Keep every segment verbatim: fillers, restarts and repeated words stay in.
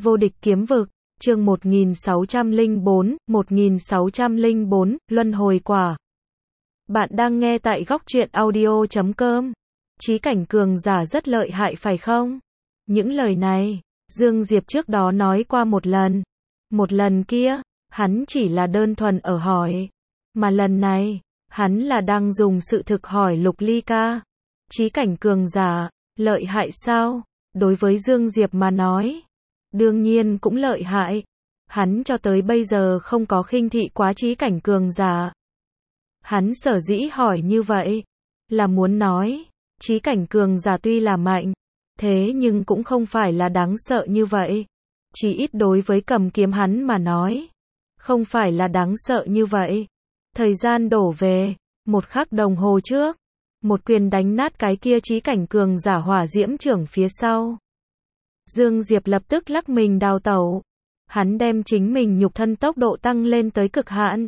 Vô địch kiếm vực, chương một nghìn sáu trăm lẻ bốn, một nghìn sáu trăm lẻ bốn, luân hồi quả. Bạn đang nghe tại góc truyện audio chấm com. Chí cảnh cường giả rất lợi hại phải không? Những lời này, Dương Diệp trước đó nói qua một lần. Một lần kia, hắn chỉ là đơn thuần ở hỏi. Mà lần này, hắn là đang dùng sự thực hỏi Lục Ly ca. Chí cảnh cường giả, lợi hại sao? Đối với Dương Diệp mà nói, đương nhiên cũng lợi hại. Hắn cho tới bây giờ không có khinh thị quá chí cảnh cường giả. Hắn sở dĩ hỏi như vậy, là muốn nói, chí cảnh cường giả tuy là mạnh, thế nhưng cũng không phải là đáng sợ như vậy. Chỉ ít đối với cầm kiếm hắn mà nói, không phải là đáng sợ như vậy. Thời gian đổ về, một khắc đồng hồ trước, một quyền đánh nát cái kia chí cảnh cường giả hỏa diễm trưởng phía sau. Dương Diệp lập tức lắc mình đào tẩu. Hắn đem chính mình nhục thân tốc độ tăng lên tới cực hạn.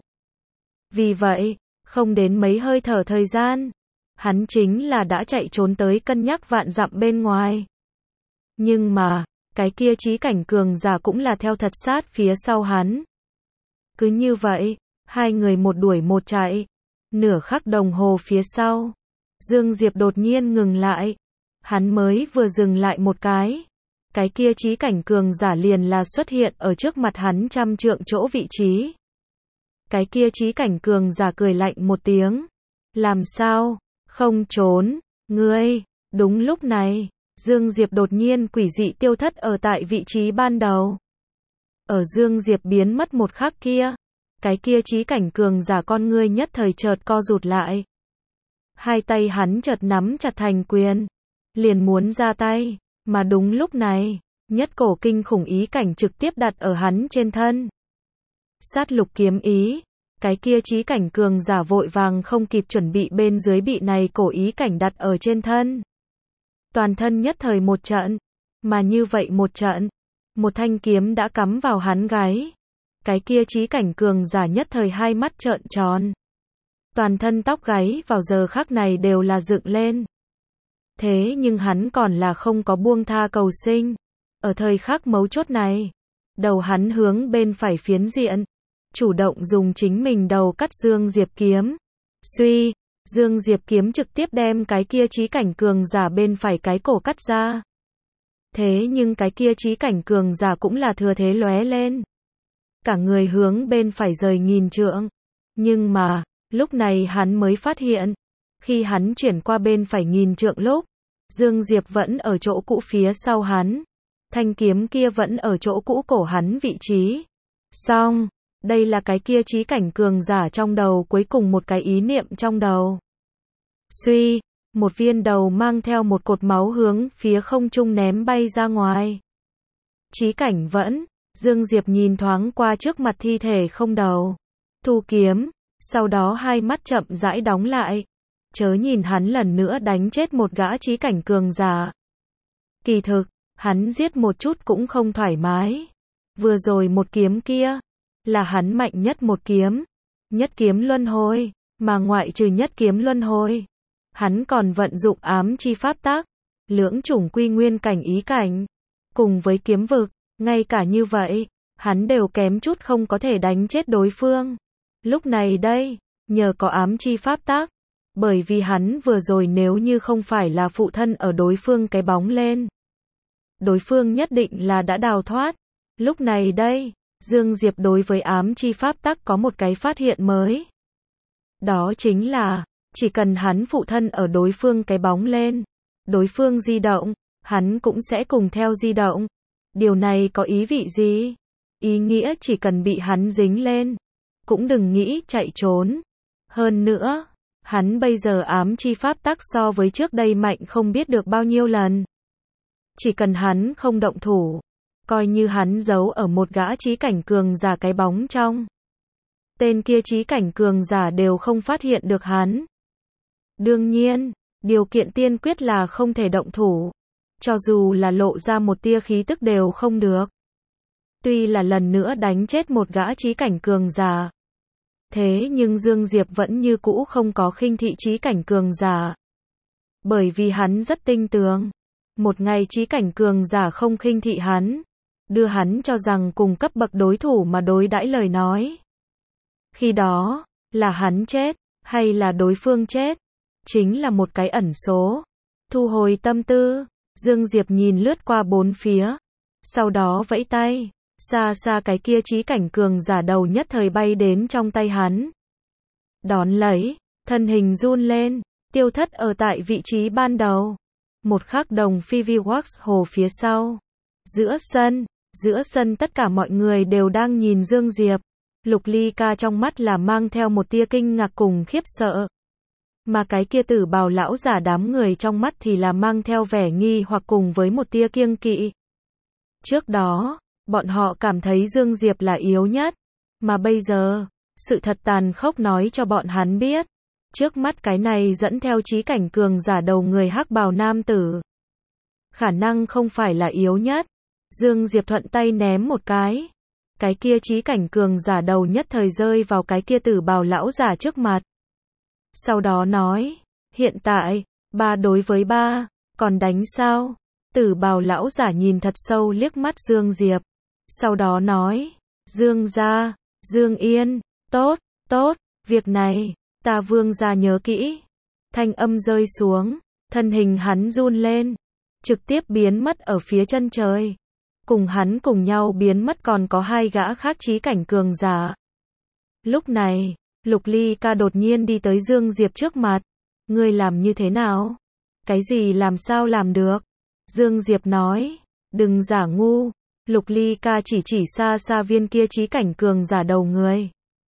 Vì vậy, không đến mấy hơi thở thời gian, hắn chính là đã chạy trốn tới cân nhắc vạn dặm bên ngoài. Nhưng mà, cái kia chí cảnh cường giả cũng là theo thật sát phía sau hắn. Cứ như vậy, hai người một đuổi một chạy. Nửa khắc đồng hồ phía sau, Dương Diệp đột nhiên ngừng lại. Hắn mới vừa dừng lại một cái, cái kia chí cảnh cường giả liền là xuất hiện ở trước mặt hắn trăm trượng chỗ vị trí. Cái kia chí cảnh cường giả cười lạnh một tiếng. Làm sao? Không trốn, ngươi. Đúng lúc này, Dương Diệp đột nhiên quỷ dị tiêu thất ở tại vị trí ban đầu. Ở Dương Diệp biến mất một khắc kia, cái kia chí cảnh cường giả con ngươi nhất thời chợt co rụt lại. Hai tay hắn chợt nắm chặt thành quyền, liền muốn ra tay. Mà đúng lúc này, nhất cổ kinh khủng ý cảnh trực tiếp đặt ở hắn trên thân. Sát lục kiếm ý, cái kia chí cảnh cường giả vội vàng không kịp chuẩn bị bên dưới bị này cổ ý cảnh đặt ở trên thân. Toàn thân nhất thời một trận, mà như vậy một trận, một thanh kiếm đã cắm vào hắn gáy. Cái kia chí cảnh cường giả nhất thời hai mắt trợn tròn. Toàn thân tóc gáy vào giờ khắc này đều là dựng lên. Thế nhưng hắn còn là không có buông tha cầu sinh. Ở thời khắc mấu chốt này, đầu hắn hướng bên phải phiến diện, chủ động dùng chính mình đầu cắt Dương Diệp kiếm. Suy, Dương Diệp kiếm trực tiếp đem cái kia chí cảnh cường giả bên phải cái cổ cắt ra. Thế nhưng cái kia chí cảnh cường giả cũng là thừa thế lóe lên. Cả người hướng bên phải rời nghìn trượng. Nhưng mà, lúc này hắn mới phát hiện, khi hắn chuyển qua bên phải nghìn trượng lúc, Dương Diệp vẫn ở chỗ cũ phía sau hắn. Thanh kiếm kia vẫn ở chỗ cũ cổ hắn vị trí. Xong, đây là cái kia chí cảnh cường giả trong đầu cuối cùng một cái ý niệm trong đầu. Suy, một viên đầu mang theo một cột máu hướng phía không trung ném bay ra ngoài. Chí cảnh vẫn, Dương Diệp nhìn thoáng qua trước mặt thi thể không đầu. Thu kiếm, sau đó hai mắt chậm rãi đóng lại. Chớ nhìn hắn lần nữa đánh chết một gã chí cảnh cường giả. Kỳ thực, hắn giết một chút cũng không thoải mái. Vừa rồi một kiếm kia, là hắn mạnh nhất một kiếm. Nhất kiếm luân hồi, mà ngoại trừ nhất kiếm luân hồi, hắn còn vận dụng ám chi pháp tác, lưỡng chủng quy nguyên cảnh ý cảnh. Cùng với kiếm vực, ngay cả như vậy, hắn đều kém chút không có thể đánh chết đối phương. Lúc này đây, nhờ có ám chi pháp tác, bởi vì hắn vừa rồi nếu như không phải là phụ thân ở đối phương cái bóng lên, đối phương nhất định là đã đào thoát. Lúc này đây, Dương Diệp đối với ám chi pháp tắc có một cái phát hiện mới. Đó chính là, chỉ cần hắn phụ thân ở đối phương cái bóng lên, đối phương di động, hắn cũng sẽ cùng theo di động. Điều này có ý vị gì? Ý nghĩa chỉ cần bị hắn dính lên, cũng đừng nghĩ chạy trốn. Hơn nữa, hắn bây giờ ám chi pháp tắc so với trước đây mạnh không biết được bao nhiêu lần. Chỉ cần hắn không động thủ, coi như hắn giấu ở một gã chí cảnh cường giả cái bóng trong, tên kia chí cảnh cường giả đều không phát hiện được hắn. Đương nhiên, điều kiện tiên quyết là không thể động thủ, cho dù là lộ ra một tia khí tức đều không được. Tuy là lần nữa đánh chết một gã chí cảnh cường giả, thế nhưng Dương Diệp vẫn như cũ không có khinh thị chí cảnh cường giả. Bởi vì hắn rất tinh tường, một ngày chí cảnh cường giả không khinh thị hắn, đưa hắn cho rằng cùng cấp bậc đối thủ mà đối đãi lời nói. Khi đó, là hắn chết, hay là đối phương chết, chính là một cái ẩn số. Thu hồi tâm tư, Dương Diệp nhìn lướt qua bốn phía, sau đó vẫy tay, xa xa cái kia chí cảnh cường giả đầu nhất thời bay đến trong tay hắn. Đón lấy, thân hình run lên, tiêu thất ở tại vị trí ban đầu. Một khắc đồng phi vi wax hồ phía sau. Giữa sân, giữa sân tất cả mọi người đều đang nhìn Dương Diệp. Lục Ly Ca trong mắt là mang theo một tia kinh ngạc cùng khiếp sợ. Mà cái kia tử bào lão giả đám người trong mắt thì là mang theo vẻ nghi hoặc cùng với một tia kiêng kỵ. Trước đó, bọn họ cảm thấy Dương Diệp là yếu nhất. Mà bây giờ, sự thật tàn khốc nói cho bọn hắn biết. Trước mắt cái này dẫn theo chí cảnh cường giả đầu người hắc bào nam tử. Khả năng không phải là yếu nhất. Dương Diệp thuận tay ném một cái. Cái kia chí cảnh cường giả đầu nhất thời rơi vào cái kia tử bào lão giả trước mặt. Sau đó nói, hiện tại, ba đối với ba, còn đánh sao? Tử bào lão giả nhìn thật sâu liếc mắt Dương Diệp. Sau đó nói, Dương gia, Dương Yên, tốt, tốt, việc này, ta Vương gia nhớ kỹ. Thanh âm rơi xuống, thân hình hắn run lên, trực tiếp biến mất ở phía chân trời. Cùng hắn cùng nhau biến mất còn có hai gã khác chí cảnh cường giả. Lúc này, Lục Ly Ca đột nhiên đi tới Dương Diệp trước mặt. Ngươi làm như thế nào? Cái gì làm sao làm được? Dương Diệp nói, đừng giả ngu. Lục Ly Ca chỉ chỉ xa xa viên kia chí cảnh cường giả đầu người.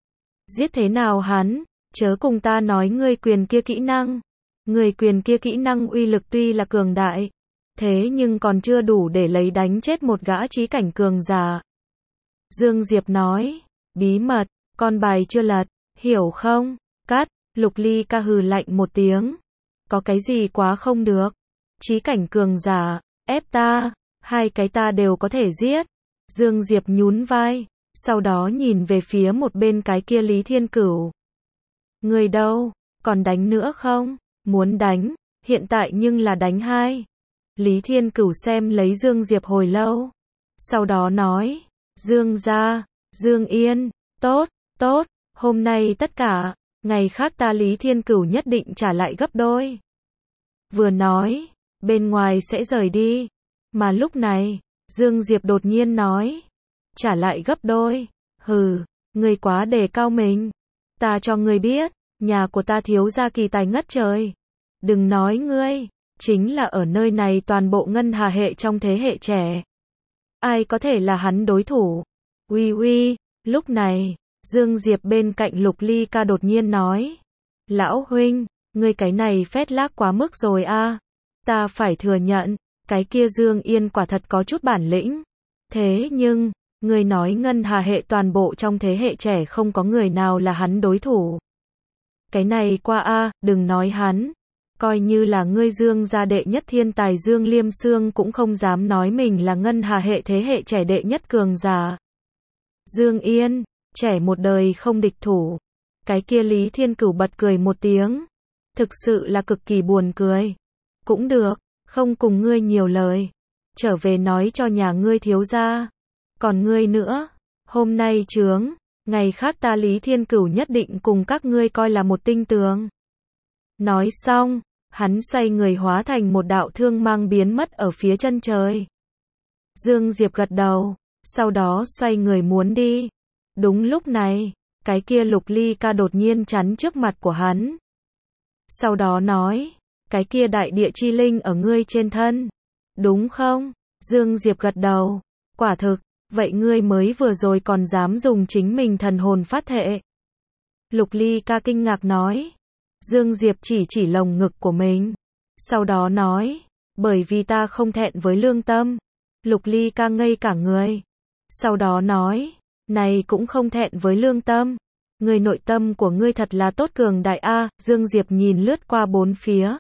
Giết thế nào hắn? Chớ cùng ta nói ngươi quyền kia kỹ năng. Người quyền kia kỹ năng uy lực tuy là cường đại, thế nhưng còn chưa đủ để lấy đánh chết một gã chí cảnh cường giả. Dương Diệp nói, bí mật, con bài chưa lật, hiểu không? Cắt, Lục Ly Ca hừ lạnh một tiếng. Có cái gì quá không được? Chí cảnh cường giả, ép ta, hai cái ta đều có thể giết. Dương Diệp nhún vai, sau đó nhìn về phía một bên cái kia Lý Thiên Cửu. Người đâu, còn đánh nữa không? Muốn đánh, hiện tại nhưng là đánh hai. Lý Thiên Cửu xem lấy Dương Diệp hồi lâu. Sau đó nói, Dương gia, Dương Yên, tốt, tốt, hôm nay tất cả, ngày khác ta Lý Thiên Cửu nhất định trả lại gấp đôi. Vừa nói, bên ngoài sẽ rời đi. Mà lúc này, Dương Diệp đột nhiên nói, trả lại gấp đôi, hừ, ngươi quá đề cao mình. Ta cho ngươi biết, nhà của ta thiếu gia kỳ tài ngất trời. Đừng nói ngươi, chính là ở nơi này toàn bộ ngân hà hệ trong thế hệ trẻ. Ai có thể là hắn đối thủ? Uy uy, lúc này, Dương Diệp bên cạnh Lục Ly Ca đột nhiên nói. Lão huynh, ngươi cái này phét lác quá mức rồi a. Ta phải thừa nhận, cái kia Dương Yên quả thật có chút bản lĩnh. Thế nhưng, ngươi nói ngân hà hệ toàn bộ trong thế hệ trẻ không có người nào là hắn đối thủ. Cái này qua a, đừng nói hắn. Coi như là ngươi Dương gia đệ nhất thiên tài Dương Liêm Sương cũng không dám nói mình là ngân hà hệ thế hệ trẻ đệ nhất cường giả. Dương Yên, trẻ một đời không địch thủ. Cái kia Lý Thiên Cửu bật cười một tiếng. Thực sự là cực kỳ buồn cười. Cũng được, không cùng ngươi nhiều lời. Trở về nói cho nhà ngươi thiếu gia. Còn ngươi nữa, hôm nay chướng, ngày khác ta Lý Thiên Cửu nhất định cùng các ngươi coi là một tinh tường. Nói xong, hắn xoay người hóa thành một đạo thương mang biến mất ở phía chân trời. Dương Diệp gật đầu, sau đó xoay người muốn đi. Đúng lúc này, cái kia Lục Ly Ca đột nhiên chắn trước mặt của hắn. Sau đó nói, cái kia đại địa chi linh ở ngươi trên thân. Đúng không? Dương Diệp gật đầu, quả thực, vậy ngươi mới vừa rồi còn dám dùng chính mình thần hồn phát thệ. Lục Ly Ca kinh ngạc nói. Dương Diệp chỉ chỉ lồng ngực của mình. Sau đó nói, bởi vì ta không thẹn với lương tâm. Lục Ly Ca ngây cả người. Sau đó nói, này cũng không thẹn với lương tâm. Người nội tâm của ngươi thật là tốt cường đại a. Dương Diệp nhìn lướt qua bốn phía.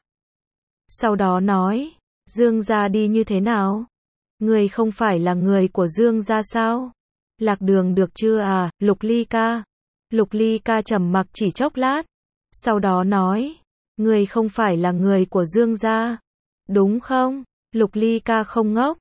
Sau đó nói, Dương gia đi như thế nào? Ngươi không phải là người của Dương gia sao? Lạc đường được chưa à, Lục Ly Ca? Lục Ly Ca trầm mặc chỉ chốc lát. Sau đó nói, ngươi không phải là người của Dương gia, đúng không? Lục Ly Ca không ngốc.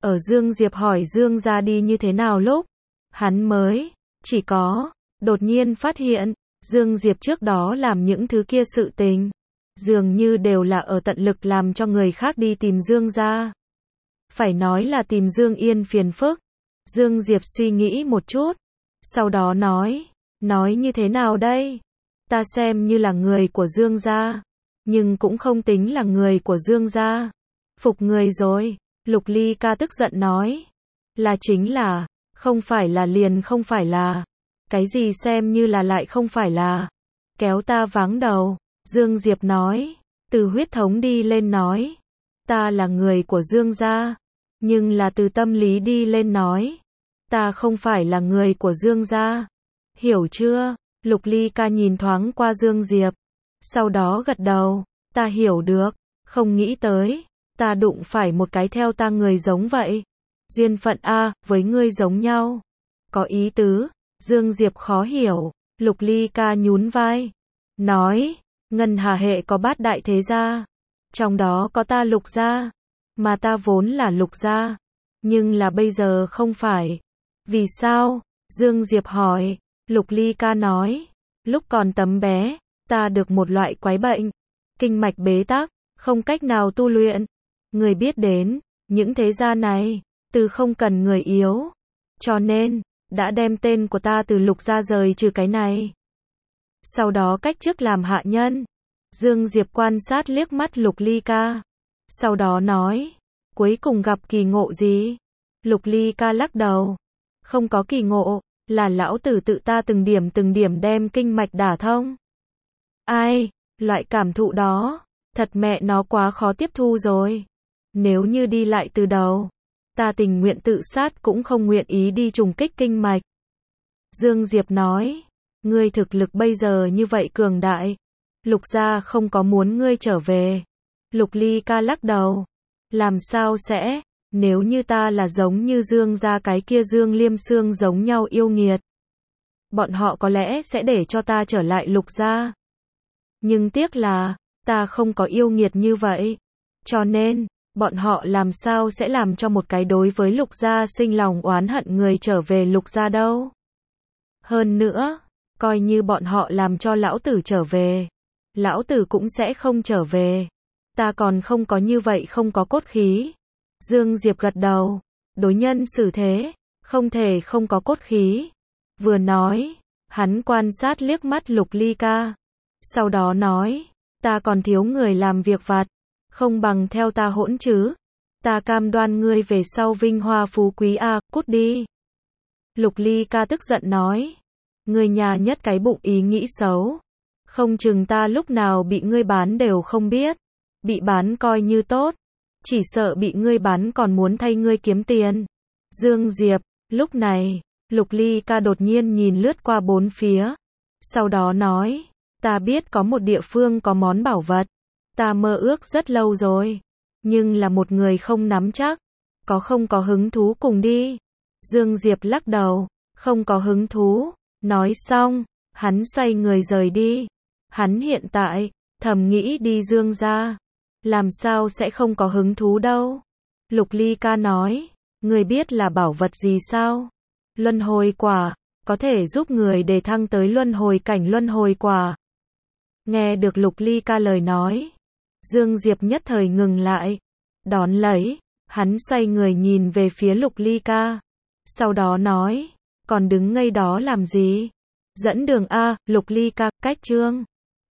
Ở Dương Diệp hỏi Dương gia đi như thế nào lúc, hắn mới, chỉ có, đột nhiên phát hiện, Dương Diệp trước đó làm những thứ kia sự tình, dường như đều là ở tận lực làm cho người khác đi tìm Dương gia. Phải nói là tìm Dương Yên phiền phức. Dương Diệp suy nghĩ một chút, sau đó nói, nói như thế nào đây? Ta xem như là người của Dương gia, nhưng cũng không tính là người của Dương gia. Phục người rồi, Lục Ly ca tức giận nói, là chính là, không phải là liền không phải là, cái gì xem như là lại không phải là, kéo ta váng đầu. Dương Diệp nói, từ huyết thống đi lên nói, ta là người của Dương gia, nhưng là từ tâm lý đi lên nói, ta không phải là người của Dương gia. Hiểu chưa? Lục Ly ca nhìn thoáng qua Dương Diệp, sau đó gật đầu, ta hiểu được, không nghĩ tới, ta đụng phải một cái theo ta người giống vậy. Duyên phận a, với ngươi giống nhau. Có ý tứ, Dương Diệp khó hiểu, Lục Ly ca nhún vai, nói, Ngân Hà hệ có bát đại thế gia, trong đó có ta Lục gia, mà ta vốn là Lục gia, nhưng là bây giờ không phải. Vì sao? Dương Diệp hỏi. Lục Ly ca nói, lúc còn tấm bé, ta được một loại quái bệnh, kinh mạch bế tắc, không cách nào tu luyện. Người biết đến, những thế gia này, từ không cần người yếu, cho nên, đã đem tên của ta từ Lục gia rời trừ cái này. Sau đó cách chức làm hạ nhân. Dương Diệp quan sát liếc mắt Lục Ly ca, sau đó nói, cuối cùng gặp kỳ ngộ gì? Lục Ly ca lắc đầu, không có kỳ ngộ, là lão tử tự ta từng điểm từng điểm đem kinh mạch đả thông. Ai, loại cảm thụ đó, thật mẹ nó quá khó tiếp thu rồi. Nếu như đi lại từ đầu, ta tình nguyện tự sát cũng không nguyện ý đi trùng kích kinh mạch. Dương Diệp nói, ngươi thực lực bây giờ như vậy cường đại, Lục gia không có muốn ngươi trở về. Lục Ly ca lắc đầu, làm sao sẽ, nếu như ta là giống như Dương gia cái kia Dương Liêm Sương giống nhau yêu nghiệt, bọn họ có lẽ sẽ để cho ta trở lại Lục gia. Nhưng tiếc là, ta không có yêu nghiệt như vậy, cho nên, bọn họ làm sao sẽ làm cho một cái đối với Lục gia sinh lòng oán hận người trở về Lục gia đâu. Hơn nữa, coi như bọn họ làm cho lão tử trở về, lão tử cũng sẽ không trở về. Ta còn không có như vậy không có cốt khí. Dương Diệp gật đầu, đối nhân xử thế, không thể không có cốt khí. Vừa nói, hắn quan sát liếc mắt Lục Ly ca, sau đó nói, ta còn thiếu người làm việc vặt, không bằng theo ta hỗn chứ. Ta cam đoan ngươi về sau vinh hoa phú quý a, cút đi. Lục Ly ca tức giận nói, ngươi nhà nhất cái bụng ý nghĩ xấu, không chừng ta lúc nào bị ngươi bán đều không biết. Bị bán coi như tốt, chỉ sợ bị ngươi bán còn muốn thay ngươi kiếm tiền. Dương Diệp, lúc này, Lục Ly ca đột nhiên nhìn lướt qua bốn phía, sau đó nói, ta biết có một địa phương có món bảo vật, ta mơ ước rất lâu rồi, nhưng là một người không nắm chắc, có không có hứng thú cùng đi. Dương Diệp lắc đầu, không có hứng thú. Nói xong, hắn xoay người rời đi. Hắn hiện tại, thầm nghĩ đi Dương gia, làm sao sẽ không có hứng thú đâu. Lục Ly ca nói, người biết là bảo vật gì sao? Luân hồi quả, có thể giúp người đề thăng tới luân hồi cảnh luân hồi quả. Nghe được Lục Ly ca lời nói, Dương Diệp nhất thời ngừng lại, đón lấy, hắn xoay người nhìn về phía Lục Ly ca, sau đó nói, còn đứng ngây đó làm gì? Dẫn đường a. Lục Ly ca, cách chương